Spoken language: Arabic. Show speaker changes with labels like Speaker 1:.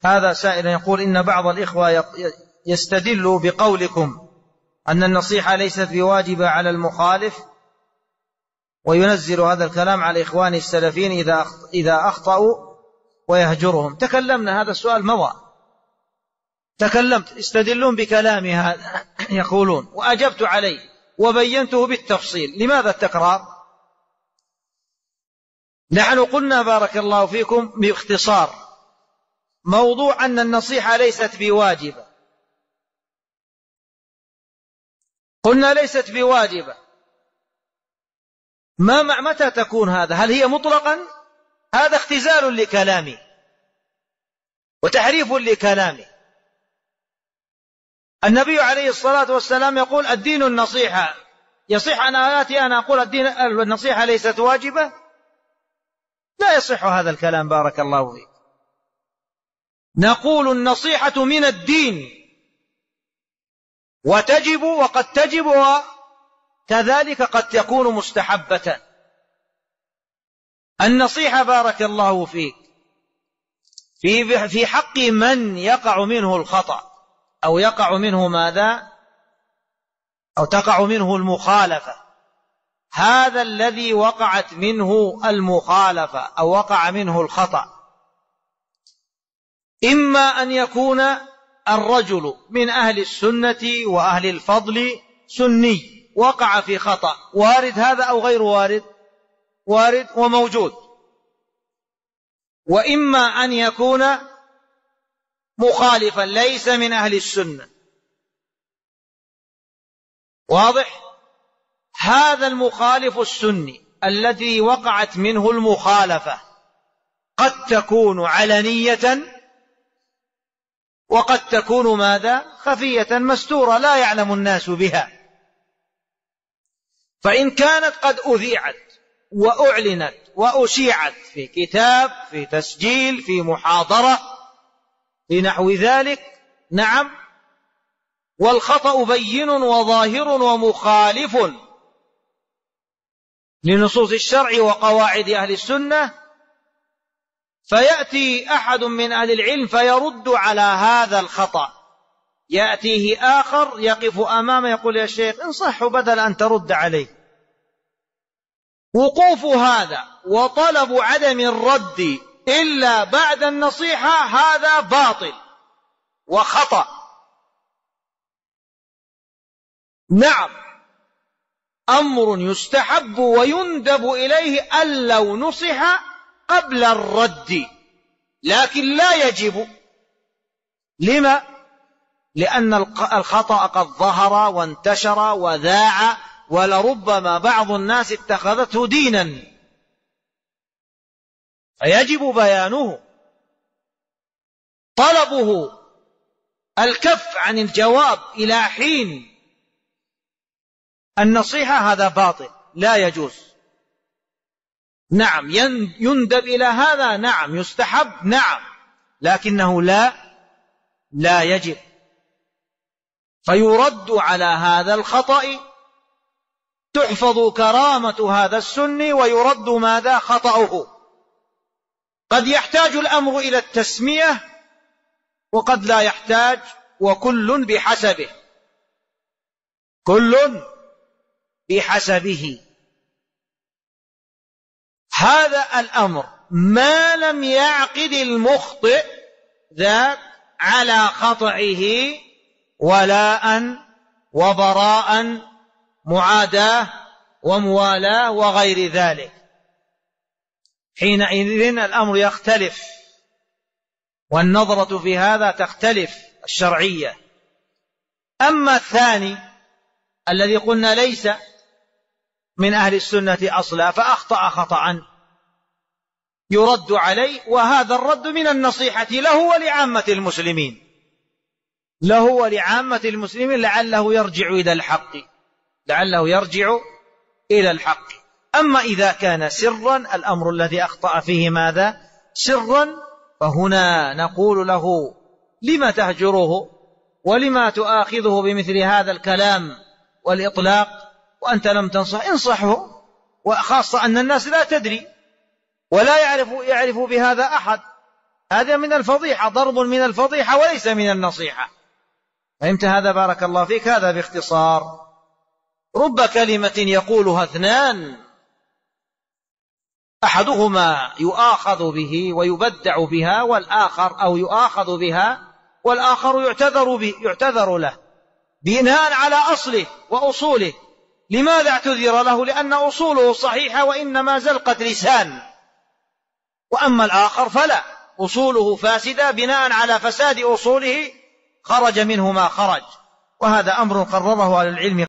Speaker 1: هذا سائل يقول: إن بعض الإخوة يستدل بقولكم أن النصيحة ليست بواجبة على المخالف، وينزل هذا الكلام على إخواني السلفيين إذا أخطأوا ويهجرهم. تكلمنا، هذا السؤال مضى، تكلمت، يستدلون بكلامي هذا يقولون، وأجبت عليه وبينته بالتفصيل. لماذا التكرار؟ نحن قلنا بارك الله فيكم باختصار موضوع أن النصيحة ليست بواجبة، قلنا ليست بواجبة. متى تكون هذا؟ هل هي مطلقا؟ هذا اختزال لكلامي وتحريف لكلامي. النبي عليه الصلاة والسلام يقول: الدين النصيحة. يصح أن آياتي أنا أقول النصيحة ليست واجبة؟ لا يصح هذا الكلام بارك الله فيك. نقول النصيحة من الدين، وتجب وقد تجب، وكذلك قد تكون مستحبة. النصيحة بارك الله فيك في حق من يقع منه الخطأ، أو يقع منه ماذا؟ أو تقع منه المخالفة. هذا الذي وقعت منه المخالفة أو وقع منه الخطأ، إما أن يكون الرجل من أهل السنة وأهل الفضل سني وقع في خطأ، وارد هذا أو غير وارد؟ وارد وموجود. وإما أن يكون مخالفا ليس من أهل السنة. واضح؟ هذا المخالف السني الذي وقعت منه المخالفة قد تكون علنية، وقد تكون ماذا؟ خفية مستورة لا يعلم الناس بها. فإن كانت قد أذيعت وأعلنت وأشيعت في كتاب، في تسجيل، في محاضرة، في نحو ذلك، نعم، والخطأ بين وظاهر ومخالف لنصوص الشرع وقواعد أهل السنة، فيأتي أحد من أهل العلم فيرد على هذا الخطأ، يأتيه آخر يقف أمامه يقول: يا شيخ انصحه بدل أن ترد عليه. وقوف هذا وطلب عدم الرد إلا بعد النصيحة هذا باطل وخطأ. نعم، أمر يستحب ويندب إليه أن لو نصح قبل الرد، لكن لا يجب. لما؟ لأن الخطأ قد ظهر وانتشر وذاع، ولربما بعض الناس اتخذته دينا، فيجب بيانه. طلبه الكف عن الجواب إلى حين النصيحة هذا باطل لا يجوز. نعم، يندب إلى هذا، نعم، يستحب، نعم، لكنه لا يجب. فيرد على هذا الخطأ، تحفظ كرامة هذا السني ويرد ماذا؟ خطأه. قد يحتاج الأمر إلى التسمية وقد لا يحتاج، وكل بحسبه، كل بحسبه. هذا الأمر ما لم يعقد المخطئ ذاك على خطئه ولاء وبراء، معاداة وموالاة وغير ذلك. حينئذ الأمر يختلف، والنظرة في هذا تختلف الشرعية. أما الثاني الذي قلنا ليس من أهل السنة أصلا فأخطأ خطأ، يرد عليه، وهذا الرد من النصيحة له ولعامة المسلمين، له ولعامة المسلمين، لعله يرجع إلى الحق، لعله يرجع إلى الحق. أما إذا كان سرا، الأمر الذي أخطأ فيه ماذا؟ سرا، فهنا نقول له: لما تهجره ولما تؤاخذه بمثل هذا الكلام والإطلاق وأنت لم تنصح؟ انصحه، وخاصة أن الناس لا تدري ولا يعرف بهذا أحد. هذا من الفضيحة، ضرب من الفضيحة وليس من النصيحة. فهمت هذا؟ بارك الله فيك. هذا باختصار. رب كلمة يقولها اثنان أحدهما يؤاخذ به ويبدع بها، والآخر أو يؤاخذ بها والآخر يعتذر له بناء على أصله وأصوله. لماذا اعتذر له؟ لأن أصوله صحيحة وإنما زلقة لسان. وأما الآخر فلا، أصوله فاسدة، بناء على فساد أصوله خرج منه ما خرج. وهذا أمر قرره أهل العلم